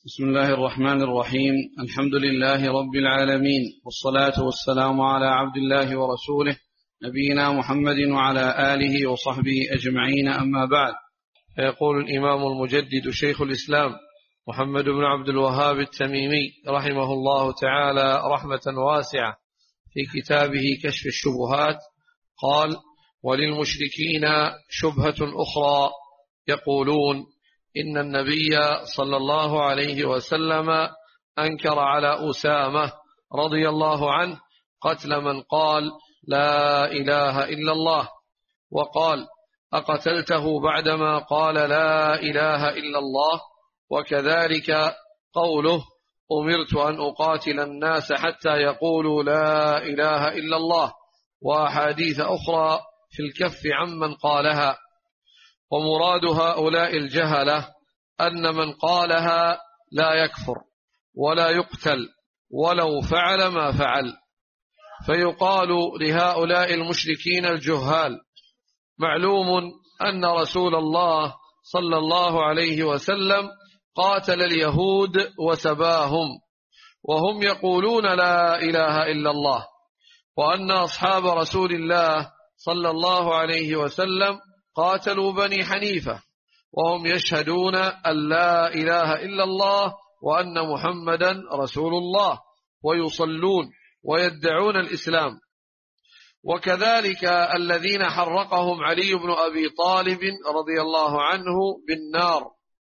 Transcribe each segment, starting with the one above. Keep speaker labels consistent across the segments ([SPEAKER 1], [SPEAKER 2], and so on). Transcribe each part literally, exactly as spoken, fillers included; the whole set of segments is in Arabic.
[SPEAKER 1] بسم الله الرحمن الرحيم. الحمد لله رب العالمين، والصلاة والسلام على عبد الله ورسوله نبينا محمد وعلى آله وصحبه أجمعين، أما بعد.
[SPEAKER 2] فيقول الإمام المجدد شيخ الإسلام محمد بن عبد الوهاب التميمي رحمه الله تعالى رحمة واسعة في كتابه كشف الشبهات قال: وللمشركين شبهة أخرى، يقولون إن النبي صلى الله عليه وسلم أنكر على أسامة رضي الله عنه قتل من قال لا إله إلا الله، وقال: أقتلته بعدما قال لا إله إلا الله؟ وكذلك قوله: أمرت أن أقاتل الناس حتى يقولوا لا إله إلا الله، وأحاديث أخرى في الكف عمن قالها. ومراد هؤلاء الجهلة أن من قالها لا يكفر ولا يقتل ولو فعل ما فعل. فيقال لهؤلاء المشركين الجهال: معلوم أن رسول الله صلى الله عليه وسلم قاتل اليهود وسباهم وهم يقولون لا إله إلا الله، وأن أصحاب رسول الله صلى الله عليه وسلم قاتلوا بني حنيفة وهم يشهدون أن لا إله إلا الله وأن محمدا رسول الله، ويصلون ويدعون الإسلام. وكذلك الذين حرقهم علي بن أبي طالب رضي الله عنه بالنار.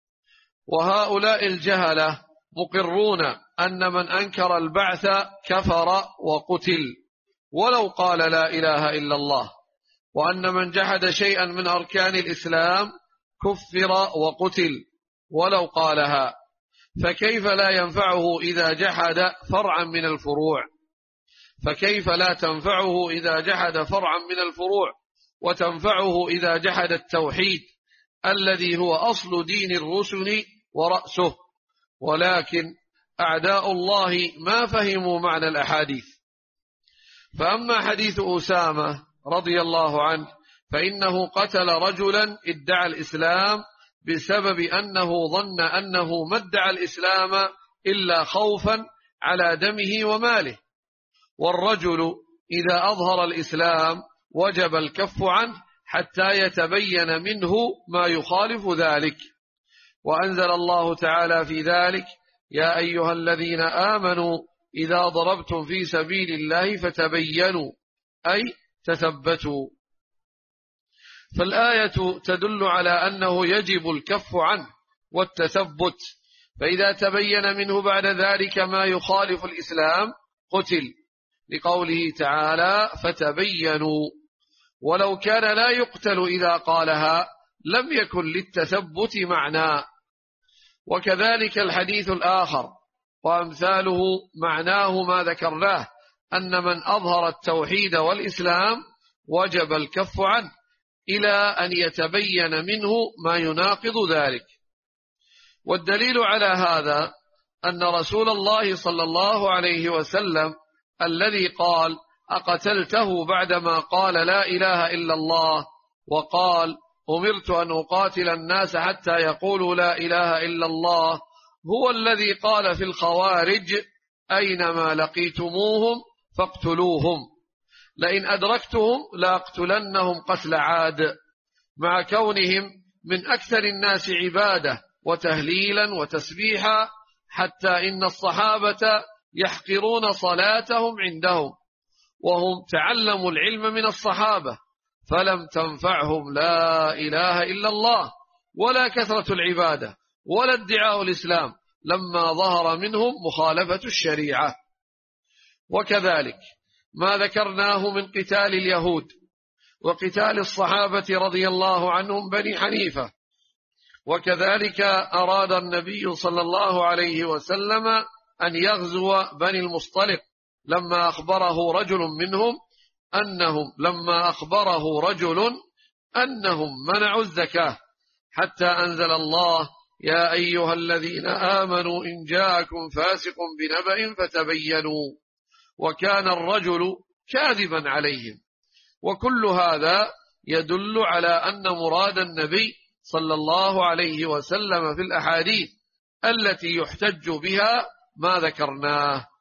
[SPEAKER 2] وهؤلاء الجهلة مقرون أن من أنكر البعث كفر وقتل ولو قال لا إله إلا الله، وأن من جحد شيئا من أركان الإسلام كفر وقتل ولو قالها. فكيف لا ينفعه إذا جحد فرعا من الفروع؟ فكيف لا تنفعه إذا جحد فرعا من الفروع وتنفعه إذا جحد التوحيد الذي هو أصل دين الرسل ورأسه؟ ولكن أعداء الله ما فهموا معنى الأحاديث. فأما حديث أسامة رضي الله عنه فإنه قتل رجلا ادعى الإسلام بسبب أنه ظن أنه ما ادعى الإسلام إلا خوفا على دمه وماله، والرجل إذا أظهر الإسلام وجب الكف عنه حتى يتبين منه ما يخالف ذلك. وأنزل الله تعالى في ذلك: يا أيها الذين آمنوا إذا ضربتم في سبيل الله فتبينوا، أي تثبتوا. فالآية تدل على أنه يجب الكف عنه والتثبت، فإذا تبين منه بعد ذلك ما يخالف الإسلام قتل، لقوله تعالى: فتبينوا. ولو كان لا يقتل إذا قالها لم يكن للتثبت معنى. وكذلك الحديث الآخر وأمثاله معناه ما ذكرناه، أن من أظهر التوحيد والإسلام وجب الكف عنه إلى أن يتبين منه ما يناقض ذلك. والدليل على هذا أن رسول الله صلى الله عليه وسلم الذي قال: أقتلته بعدما قال لا إله إلا الله، وقال: أمرت أن أقاتل الناس حتى يقولوا لا إله إلا الله، هو الذي قال في الخوارج: أينما لقيتموهم فاقتلوهم، لئن أدركتهم لأقتلنهم قتل عاد، مع كونهم من أكثر الناس عبادة وتهليلا وتسبيحا، حتى إن الصحابة يحقرون صلاتهم عندهم، وهم تعلموا العلم من الصحابة، فلم تنفعهم لا إله إلا الله ولا كثرة العبادة ولا ادعاء الإسلام لما ظهر منهم مخالفة الشريعة. وكذلك ما ذكرناه من قتال اليهود وقتال الصحابة رضي الله عنهم بني حنيفة. وكذلك أراد النبي صلى الله عليه وسلم أن يغزو بني المصطلق لما أخبره رجل منهم أنهم لما أخبره رجل أنهم منعوا الزكاة، حتى أنزل الله: يا أيها الذين آمنوا إن جاءكم فاسق بنبأ فتبينوا، وكان الرجل كاذبا عليهم. وكل هذا يدل على أن مراد النبي صلى الله عليه وسلم في الأحاديث التي يحتج بها ما ذكرناه.